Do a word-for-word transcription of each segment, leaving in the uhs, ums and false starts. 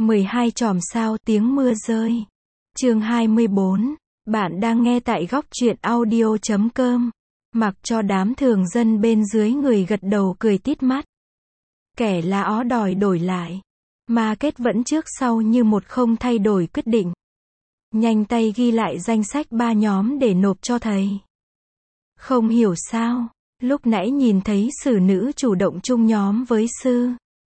mười hai chòm sao tiếng mưa rơi. Chương hai mươi bốn. Bạn đang nghe tại góc truyện audio chấm com. Mặc cho đám thường dân bên dưới người gật đầu cười tít mắt. Kẻ lá ó đòi đổi lại. Mà kết vẫn trước sau như một không thay đổi quyết định. Nhanh tay ghi lại danh sách ba nhóm để nộp cho thầy. Không hiểu sao, lúc nãy nhìn thấy sử nữ chủ động chung nhóm với sư.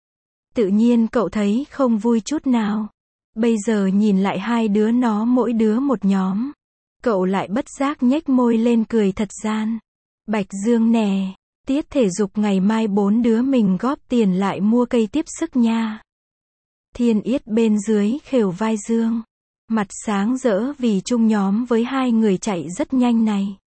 Tự nhiên cậu thấy không vui chút nào. Bây giờ nhìn lại hai đứa nó mỗi đứa một nhóm. Cậu lại bất giác nhếch môi lên cười thật gian. Bạch Dương nè, tiết thể dục ngày mai bốn đứa mình góp tiền lại mua cây tiếp sức nha. Thiên Yết bên dưới khều vai Dương. Mặt sáng rỡ vì chung nhóm với hai người chạy rất nhanh này.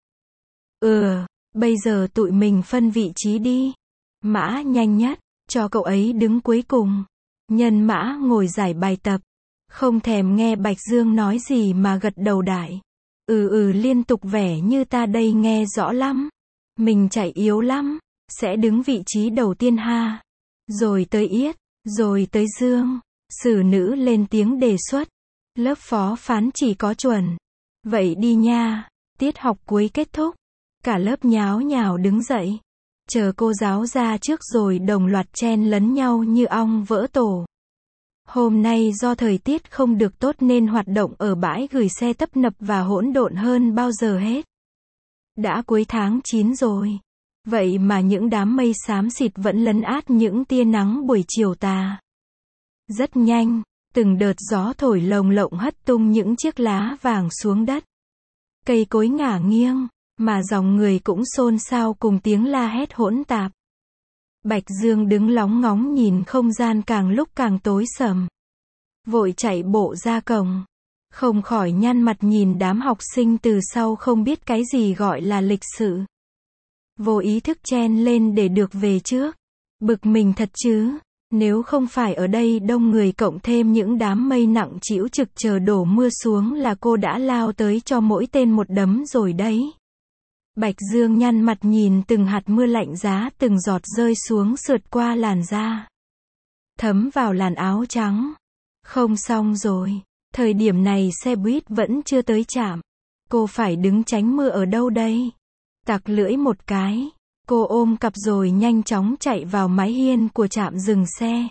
Ừ, bây giờ tụi mình phân vị trí đi. Mã nhanh nhất, cho cậu ấy đứng cuối cùng. Nhân Mã ngồi giải bài tập. Không thèm nghe Bạch Dương nói gì mà gật đầu đại. Ừ ừ liên tục vẻ như ta đây nghe rõ lắm. Mình chạy yếu lắm, sẽ đứng vị trí đầu tiên ha. Rồi tới Yết, rồi tới Dương. Sử nữ lên tiếng đề xuất. Lớp phó phán chỉ có chuẩn. Vậy đi nha, tiết học cuối kết thúc. Cả lớp nháo nhào đứng dậy. Chờ cô giáo ra trước rồi đồng loạt chen lấn nhau như ong vỡ tổ. Hôm nay do thời tiết không được tốt nên hoạt động ở bãi gửi xe tấp nập và hỗn độn hơn bao giờ hết. Đã cuối tháng chín rồi. Vậy mà những đám mây xám xịt vẫn lấn át những tia nắng buổi chiều tà. Rất nhanh, từng đợt gió thổi lồng lộng hất tung những chiếc lá vàng xuống đất. Cây cối ngả nghiêng, mà dòng người cũng xôn xao cùng tiếng la hét hỗn tạp. Bạch Dương đứng lóng ngóng nhìn không gian càng lúc càng tối sầm. Vội chạy bộ ra cổng. Không khỏi nhăn mặt nhìn đám học sinh từ sau không biết cái gì gọi là lịch sự. Vô ý thức chen lên để được về trước. Bực mình thật chứ. Nếu không phải ở đây đông người cộng thêm những đám mây nặng trĩu trực chờ đổ mưa xuống là cô đã lao tới cho mỗi tên một đấm rồi đấy. Bạch Dương nhăn mặt nhìn từng hạt mưa lạnh giá từng giọt rơi xuống sượt qua làn da. Thấm vào làn áo trắng. Không xong rồi. Thời điểm này xe buýt vẫn chưa tới trạm. Cô phải đứng tránh mưa ở đâu đây? Tặc lưỡi một cái. Cô ôm cặp rồi nhanh chóng chạy vào mái hiên của trạm dừng xe.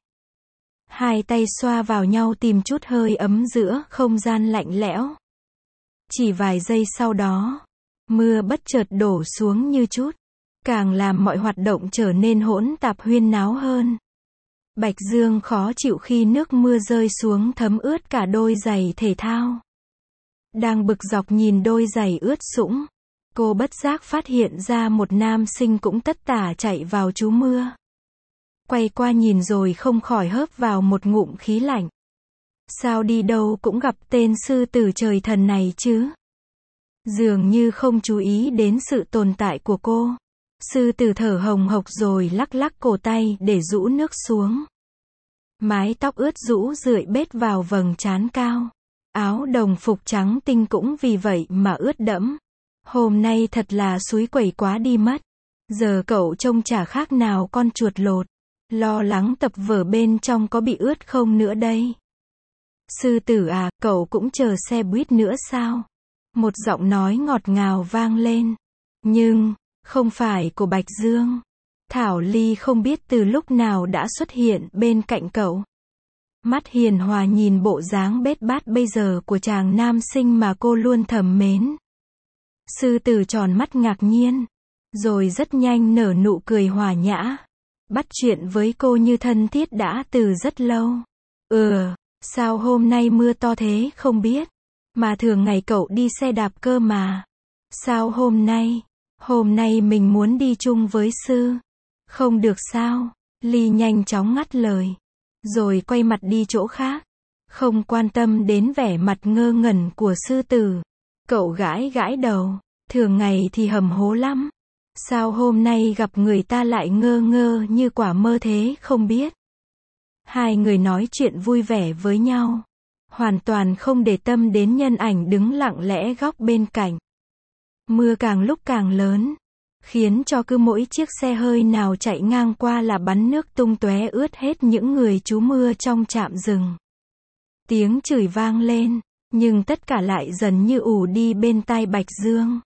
Hai tay xoa vào nhau tìm chút hơi ấm giữa không gian lạnh lẽo. Chỉ vài giây sau đó, mưa bất chợt đổ xuống như chút, càng làm mọi hoạt động trở nên hỗn tạp huyên náo hơn. Bạch Dương khó chịu khi nước mưa rơi xuống thấm ướt cả đôi giày thể thao. Đang bực dọc nhìn đôi giày ướt sũng, cô bất giác phát hiện ra một nam sinh cũng tất tả chạy vào trú mưa. Quay qua nhìn rồi không khỏi hớp vào một ngụm khí lạnh. Sao đi đâu cũng gặp tên sư tử trời thần này chứ? Dường như không chú ý đến sự tồn tại của cô. Sư tử thở hồng hộc rồi lắc lắc cổ tay để rũ nước xuống. Mái tóc ướt rũ rượi bết vào vầng trán cao. Áo đồng phục trắng tinh cũng vì vậy mà ướt đẫm. Hôm nay thật là xúi quẩy quá đi mất. Giờ cậu trông chả khác nào con chuột lột. Lo lắng tập vở bên trong có bị ướt không nữa đây. Sư tử à, cậu cũng chờ xe buýt nữa sao? Một giọng nói ngọt ngào vang lên. Nhưng, không phải của Bạch Dương. Thảo Ly không biết từ lúc nào đã xuất hiện bên cạnh cậu. Mắt hiền hòa nhìn bộ dáng bết bát bây giờ của chàng nam sinh mà cô luôn thầm mến. Sư tử tròn mắt ngạc nhiên. Rồi rất nhanh nở nụ cười hòa nhã. Bắt chuyện với cô như thân thiết đã từ rất lâu. Ừ, sao hôm nay mưa to thế không biết. Mà thường ngày cậu đi xe đạp cơ mà. Sao hôm nay? Hôm nay mình muốn đi chung với sư. Không được sao? Ly nhanh chóng ngắt lời. Rồi quay mặt đi chỗ khác. Không quan tâm đến vẻ mặt ngơ ngẩn của sư tử. Cậu gãi gãi đầu. Thường ngày thì hầm hố lắm. Sao hôm nay gặp người ta lại ngơ ngơ như quả mơ thế không biết. Hai người nói chuyện vui vẻ với nhau. Hoàn toàn không để tâm đến nhân ảnh đứng lặng lẽ góc bên cạnh. Mưa càng lúc càng lớn. Khiến cho cứ mỗi chiếc xe hơi nào chạy ngang qua là bắn nước tung tóe ướt hết những người trú mưa trong trạm dừng. Tiếng chửi vang lên, nhưng tất cả lại dần như ù đi bên tai Bạch Dương.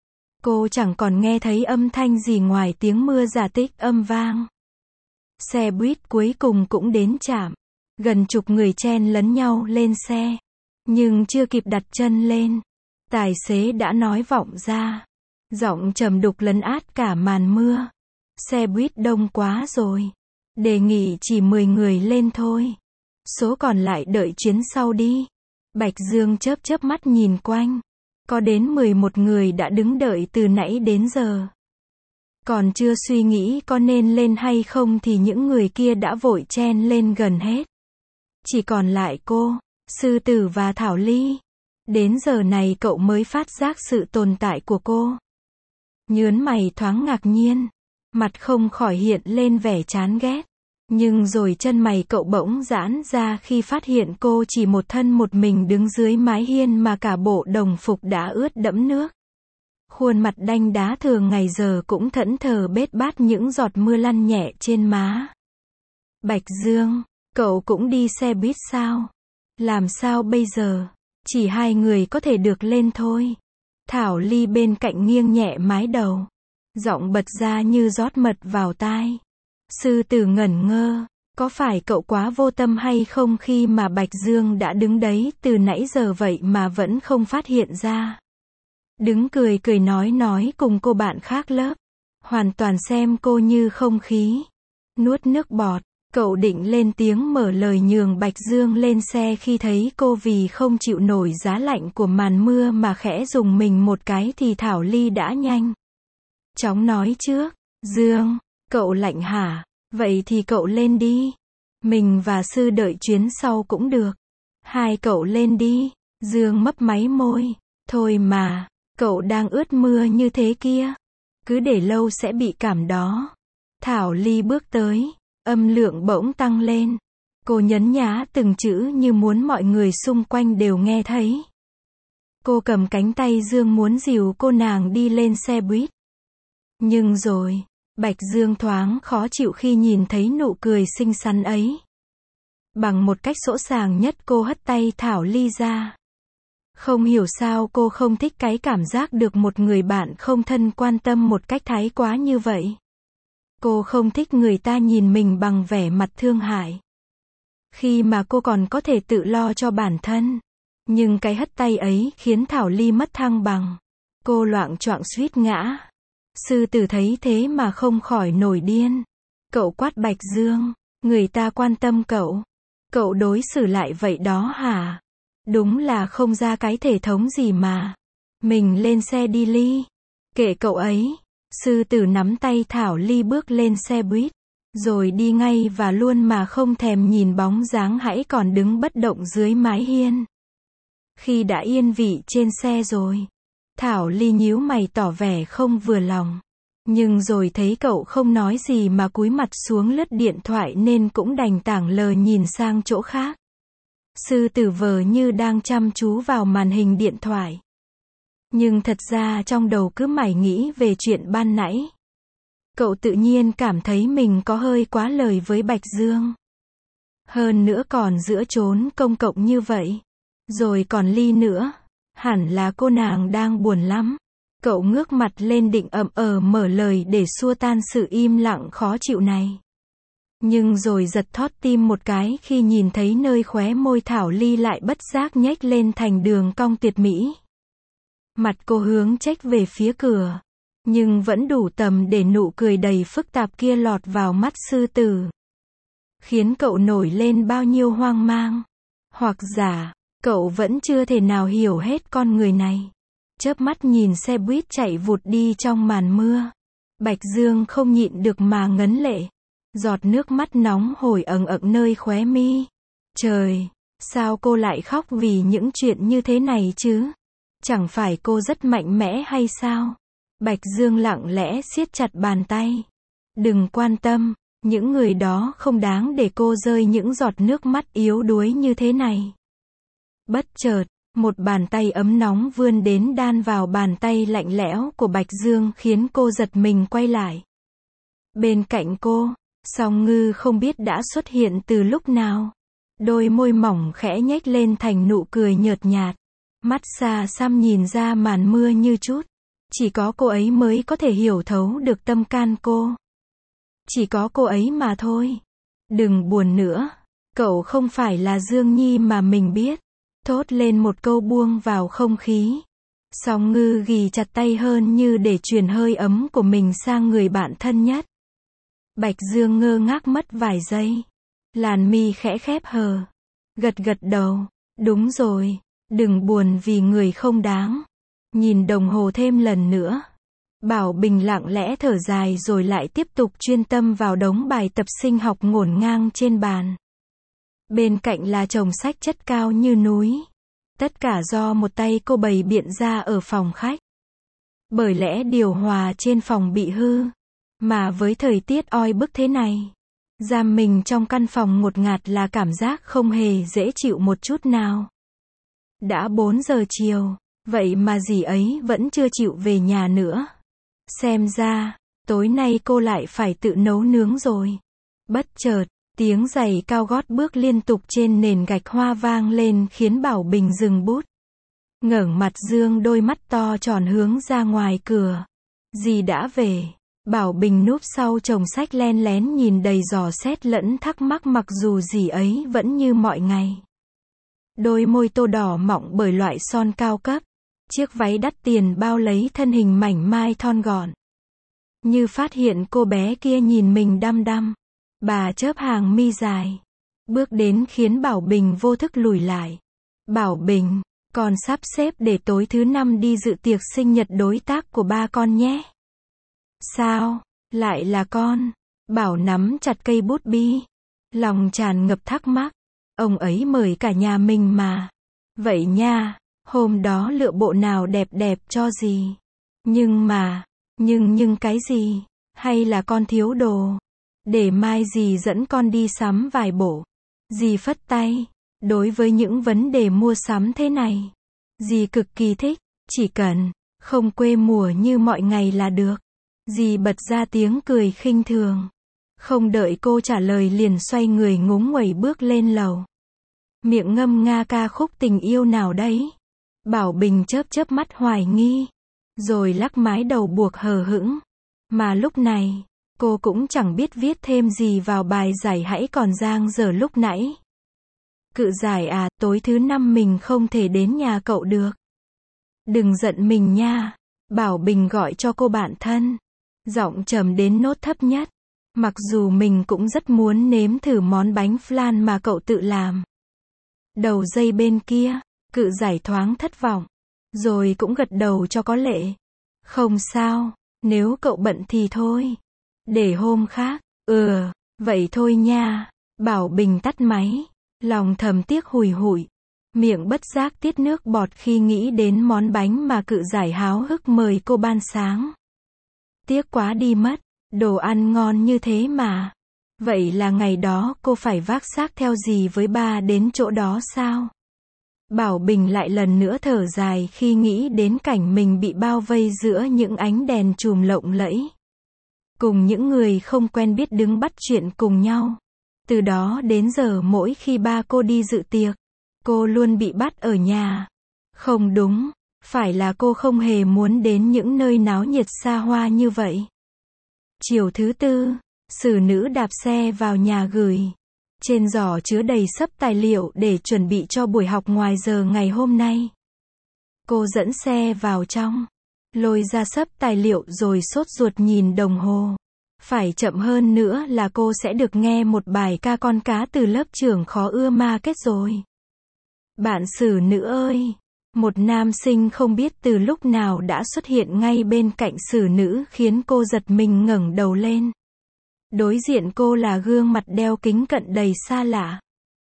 Cô chẳng còn nghe thấy âm thanh gì ngoài tiếng mưa giả tích âm vang. Xe buýt cuối cùng cũng đến trạm. Gần chục người chen lấn nhau lên xe. Nhưng chưa kịp đặt chân lên, tài xế đã nói vọng ra. Giọng trầm đục lấn át cả màn mưa. Xe buýt đông quá rồi. Đề nghị chỉ mười người lên thôi. Số còn lại đợi chuyến sau đi. Bạch Dương chớp chớp mắt nhìn quanh. Có đến mười một người đã đứng đợi từ nãy đến giờ. Còn chưa suy nghĩ có nên lên hay không thì những người kia đã vội chen lên gần hết. Chỉ còn lại cô, Sư Tử và Thảo Ly. Đến giờ này cậu mới phát giác sự tồn tại của cô. Nhớn mày thoáng ngạc nhiên. Mặt không khỏi hiện lên vẻ chán ghét. Nhưng rồi chân mày cậu bỗng giãn ra khi phát hiện cô chỉ một thân một mình đứng dưới mái hiên mà cả bộ đồng phục đã ướt đẫm nước. Khuôn mặt đanh đá thường ngày giờ cũng thẫn thờ bết bát những giọt mưa lăn nhẹ trên má. Bạch Dương, cậu cũng đi xe buýt sao? Làm sao bây giờ? Chỉ hai người có thể được lên thôi. Thảo Ly bên cạnh nghiêng nhẹ mái đầu. Giọng bật ra như rót mật vào tai. Sư Tử ngẩn ngơ. Có phải cậu quá vô tâm hay không khi mà Bạch Dương đã đứng đấy từ nãy giờ vậy mà vẫn không phát hiện ra? Đứng cười cười nói nói cùng cô bạn khác lớp. Hoàn toàn xem cô như không khí. Nuốt nước bọt. Cậu định lên tiếng mở lời nhường Bạch Dương lên xe khi thấy cô vì không chịu nổi giá lạnh của màn mưa mà khẽ dùng mình một cái thì Thảo Ly đã nhanh chóng nói trước. Dương, cậu lạnh hả? Vậy thì cậu lên đi. Mình và Sư đợi chuyến sau cũng được. Hai cậu lên đi. Dương mấp máy môi. Thôi mà, cậu đang ướt mưa như thế kia. Cứ để lâu sẽ bị cảm đó. Thảo Ly bước tới. Âm lượng bỗng tăng lên. Cô nhấn nhá từng chữ như muốn mọi người xung quanh đều nghe thấy. Cô cầm cánh tay Dương muốn dìu cô nàng đi lên xe buýt. Nhưng rồi, Bạch Dương thoáng khó chịu khi nhìn thấy nụ cười xinh xắn ấy. Bằng một cách sỗ sàng nhất cô hất tay Thảo Ly ra. Không hiểu sao cô không thích cái cảm giác được một người bạn không thân quan tâm một cách thái quá như vậy. Cô không thích người ta nhìn mình bằng vẻ mặt thương hại. Khi mà cô còn có thể tự lo cho bản thân. Nhưng cái hất tay ấy khiến Thảo Ly mất thăng bằng. Cô loạng choạng suýt ngã. Sư Tử thấy thế mà không khỏi nổi điên. Cậu quát Bạch Dương. Người ta quan tâm cậu. Cậu đối xử lại vậy đó hả? Đúng là không ra cái thể thống gì mà. Mình lên xe đi Ly. Kệ cậu ấy. Sư Tử nắm tay Thảo Ly bước lên xe buýt. Rồi đi ngay và luôn mà không thèm nhìn bóng dáng hãy còn đứng bất động dưới mái hiên. Khi đã yên vị trên xe rồi. Thảo Ly nhíu mày tỏ vẻ không vừa lòng. Nhưng rồi thấy cậu không nói gì mà cúi mặt xuống lướt điện thoại nên cũng đành tảng lờ nhìn sang chỗ khác. Sư Tử vờ như đang chăm chú vào màn hình điện thoại. Nhưng thật ra trong đầu cứ mải nghĩ về chuyện ban nãy. Cậu tự nhiên cảm thấy mình có hơi quá lời với Bạch Dương. Hơn nữa còn giữa chốn công cộng như vậy. Rồi còn Ly nữa. Hẳn là cô nàng đang buồn lắm. Cậu ngước mặt lên định ậm ờ mở lời để xua tan sự im lặng khó chịu này. Nhưng rồi giật thót tim một cái khi nhìn thấy nơi khóe môi Thảo Ly lại bất giác nhếch lên thành đường cong tuyệt mỹ. Mặt cô hướng chếch về phía cửa. Nhưng vẫn đủ tầm để nụ cười đầy phức tạp kia lọt vào mắt Sư Tử. Khiến cậu nổi lên bao nhiêu hoang mang. Hoặc giả, cậu vẫn chưa thể nào hiểu hết con người này. Chớp mắt nhìn xe buýt chạy vụt đi trong màn mưa. Bạch Dương không nhịn được mà ngấn lệ. Giọt nước mắt nóng hổi ẩn ẩn nơi khóe mi. Trời, sao cô lại khóc vì những chuyện như thế này chứ? Chẳng phải cô rất mạnh mẽ hay sao? Bạch Dương lặng lẽ siết chặt bàn tay. Đừng quan tâm, những người đó không đáng để cô rơi những giọt nước mắt yếu đuối như thế này. Bất chợt, một bàn tay ấm nóng vươn đến đan vào bàn tay lạnh lẽo của Bạch Dương khiến cô giật mình quay lại. Bên cạnh cô, Song Ngư không biết đã xuất hiện từ lúc nào. Đôi môi mỏng khẽ nhếch lên thành nụ cười nhợt nhạt. Mắt xa xăm nhìn ra màn mưa như chút. Chỉ có cô ấy mới có thể hiểu thấu được tâm can cô. Chỉ có cô ấy mà thôi. Đừng buồn nữa. Cậu không phải là Dương Nhi mà mình biết. Thốt lên một câu buông vào không khí. Song Ngư ghì chặt tay hơn như để truyền hơi ấm của mình sang người bạn thân nhất. Bạch Dương ngơ ngác mất vài giây. Làn mi khẽ khép hờ. Gật gật đầu. Đúng rồi. Đừng buồn vì người không đáng. Nhìn đồng hồ thêm lần nữa. Bảo Bình lặng lẽ thở dài rồi lại tiếp tục chuyên tâm vào đống bài tập sinh học ngổn ngang trên bàn. Bên cạnh là chồng sách chất cao như núi. Tất cả do một tay cô bày biện ra ở phòng khách. Bởi lẽ điều hòa trên phòng bị hư. Mà với thời tiết oi bức thế này, giam mình trong căn phòng ngột ngạt là cảm giác không hề dễ chịu một chút nào. Đã bốn giờ chiều, vậy mà dì ấy vẫn chưa chịu về nhà nữa. Xem ra, tối nay cô lại phải tự nấu nướng rồi. Bất chợt, tiếng giày cao gót bước liên tục trên nền gạch hoa vang lên khiến Bảo Bình dừng bút. Ngẩng mặt dương đôi mắt to tròn hướng ra ngoài cửa. Dì đã về. Bảo Bình núp sau chồng sách len lén nhìn đầy dò xét lẫn thắc mắc mặc dù dì ấy vẫn như mọi ngày. Đôi môi tô đỏ mọng bởi loại son cao cấp. Chiếc váy đắt tiền bao lấy thân hình mảnh mai thon gọn. Như phát hiện cô bé kia nhìn mình đăm đăm. Bà chớp hàng mi dài. Bước đến khiến Bảo Bình vô thức lùi lại. Bảo Bình, con sắp xếp để tối thứ năm đi dự tiệc sinh nhật đối tác của ba con nhé. Sao? Lại là con? Bảo nắm chặt cây bút bi. Lòng tràn ngập thắc mắc. Ông ấy mời cả nhà mình mà. Vậy nha, hôm đó lựa bộ nào đẹp đẹp cho gì? Nhưng mà, nhưng nhưng cái gì? Hay là con thiếu đồ? Để mai dì dẫn con đi sắm vài bộ. Dì phất tay. Đối với những vấn đề mua sắm thế này, dì cực kỳ thích. Chỉ cần không quê mùa như mọi ngày là được. Dì bật ra tiếng cười khinh thường. Không đợi cô trả lời liền xoay người ngúng nguẩy bước lên lầu. Miệng ngâm nga ca khúc tình yêu nào đấy. Bảo Bình chớp chớp mắt hoài nghi. Rồi lắc mái đầu buộc hờ hững. Mà lúc này, cô cũng chẳng biết viết thêm gì vào bài giải hãy còn dang dở lúc nãy. Cự giải à, tối thứ năm mình không thể đến nhà cậu được. Đừng giận mình nha. Bảo Bình gọi cho cô bạn thân. Giọng trầm đến nốt thấp nhất. Mặc dù mình cũng rất muốn nếm thử món bánh flan mà cậu tự làm. Đầu dây bên kia, cự giải thoáng thất vọng. Rồi cũng gật đầu cho có lệ. Không sao, nếu cậu bận thì thôi. Để hôm khác, ừ, vậy thôi nha. Bảo Bình tắt máy. Lòng thầm tiếc hùi hụi. Miệng bất giác tiết nước bọt khi nghĩ đến món bánh mà cự giải háo hức mời cô ban sáng. Tiếc quá đi mất. Đồ ăn ngon như thế mà. Vậy là ngày đó cô phải vác xác theo dì với ba đến chỗ đó sao? Bảo Bình lại lần nữa thở dài khi nghĩ đến cảnh mình bị bao vây giữa những ánh đèn chùm lộng lẫy. Cùng những người không quen biết đứng bắt chuyện cùng nhau. Từ đó đến giờ mỗi khi ba cô đi dự tiệc, cô luôn bị bắt ở nhà. Không đúng, phải là cô không hề muốn đến những nơi náo nhiệt xa hoa như vậy. Chiều thứ tư, xử nữ đạp xe vào nhà gửi. Trên giỏ chứa đầy xấp tài liệu để chuẩn bị cho buổi học ngoài giờ ngày hôm nay. Cô dẫn xe vào trong, lôi ra xấp tài liệu rồi sốt ruột nhìn đồng hồ. Phải chậm hơn nữa là cô sẽ được nghe một bài ca con cá từ lớp trưởng khó ưa ma kết rồi. Bạn xử nữ ơi! Một nam sinh không biết từ lúc nào đã xuất hiện ngay bên cạnh xử nữ khiến cô giật mình ngẩng đầu lên. Đối diện cô là gương mặt đeo kính cận đầy xa lạ.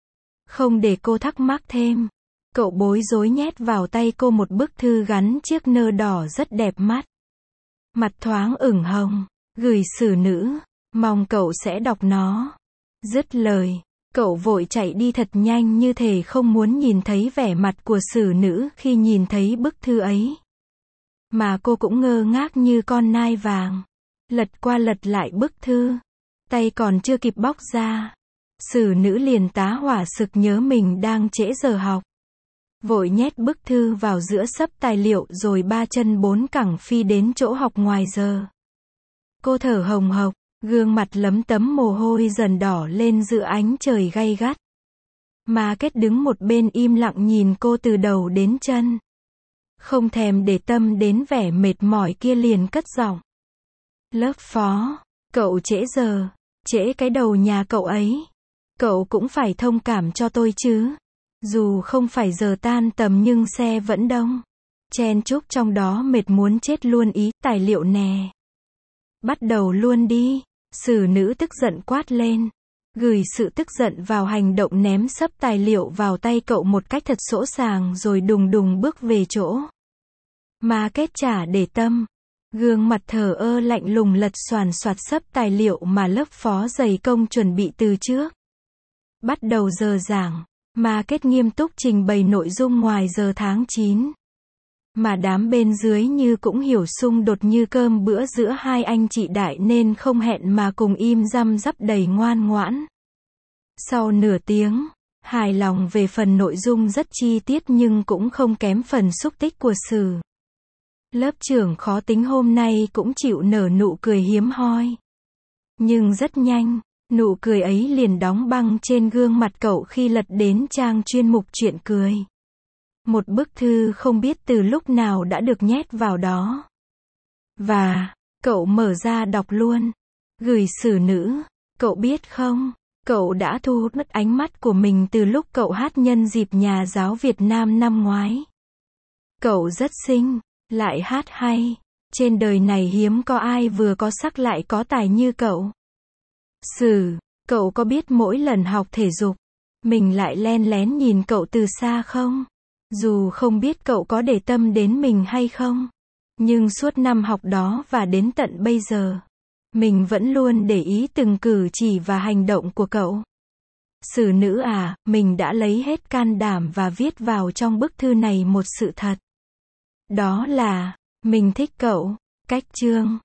Không để cô thắc mắc thêm, cậu bối rối nhét vào tay cô một bức thư gắn chiếc nơ đỏ rất đẹp mắt. Mặt thoáng ửng hồng, gửi xử nữ, mong cậu sẽ đọc nó. Dứt lời, cậu vội chạy đi thật nhanh như thể không muốn nhìn thấy vẻ mặt của xử nữ khi nhìn thấy bức thư ấy. Mà cô cũng ngơ ngác như con nai vàng. Lật qua lật lại bức thư. Tay còn chưa kịp bóc ra. Sử nữ liền tá hỏa sực nhớ mình đang trễ giờ học. Vội nhét bức thư vào giữa xấp tài liệu rồi ba chân bốn cẳng phi đến chỗ học ngoài giờ. Cô thở hồng hộc, gương mặt lấm tấm mồ hôi dần đỏ lên giữa ánh trời gay gắt. Ma Kết đứng một bên im lặng nhìn cô từ đầu đến chân. Không thèm để tâm đến vẻ mệt mỏi kia liền cất giọng. Lớp phó, cậu trễ giờ, trễ cái đầu nhà cậu ấy. Cậu cũng phải thông cảm cho tôi chứ. Dù không phải giờ tan tầm nhưng xe vẫn đông. Chen chúc trong đó mệt muốn chết luôn ý, tài liệu nè. Bắt đầu luôn đi. Sử nữ tức giận quát lên. Gửi sự tức giận vào hành động ném sấp tài liệu vào tay cậu một cách thật sỗ sàng rồi đùng đùng bước về chỗ. Ma Kết chả để tâm. Gương mặt thờ ơ lạnh lùng lật xoàn xoạt sấp tài liệu mà lớp phó dày công chuẩn bị từ trước. Bắt đầu giờ giảng, Ma Kết nghiêm túc trình bày nội dung ngoài giờ tháng chín. Mà đám bên dưới như cũng hiểu xung đột như cơm bữa giữa hai anh chị đại nên không hẹn mà cùng im răm rắp đầy ngoan ngoãn. Sau nửa tiếng, hài lòng về phần nội dung rất chi tiết nhưng cũng không kém phần xúc tích của Sử. Lớp trưởng khó tính hôm nay cũng chịu nở nụ cười hiếm hoi. Nhưng rất nhanh, nụ cười ấy liền đóng băng trên gương mặt cậu khi lật đến trang chuyên mục chuyện cười. Một bức thư không biết từ lúc nào đã được nhét vào đó. Và, cậu mở ra đọc luôn. Gửi Sử nữ, cậu biết không, cậu đã thu hút mất ánh mắt của mình từ lúc cậu hát nhân dịp Nhà giáo Việt Nam năm ngoái. Cậu rất xinh, lại hát hay. Trên đời này hiếm có ai vừa có sắc lại có tài như cậu. Sử, cậu có biết mỗi lần học thể dục, mình lại len lén nhìn cậu từ xa không? Dù không biết cậu có để tâm đến mình hay không. Nhưng suốt năm học đó và đến tận bây giờ, mình vẫn luôn để ý từng cử chỉ và hành động của cậu. Sử nữ à, mình đã lấy hết can đảm và viết vào trong bức thư này một sự thật. Đó là, mình thích cậu. Cách chương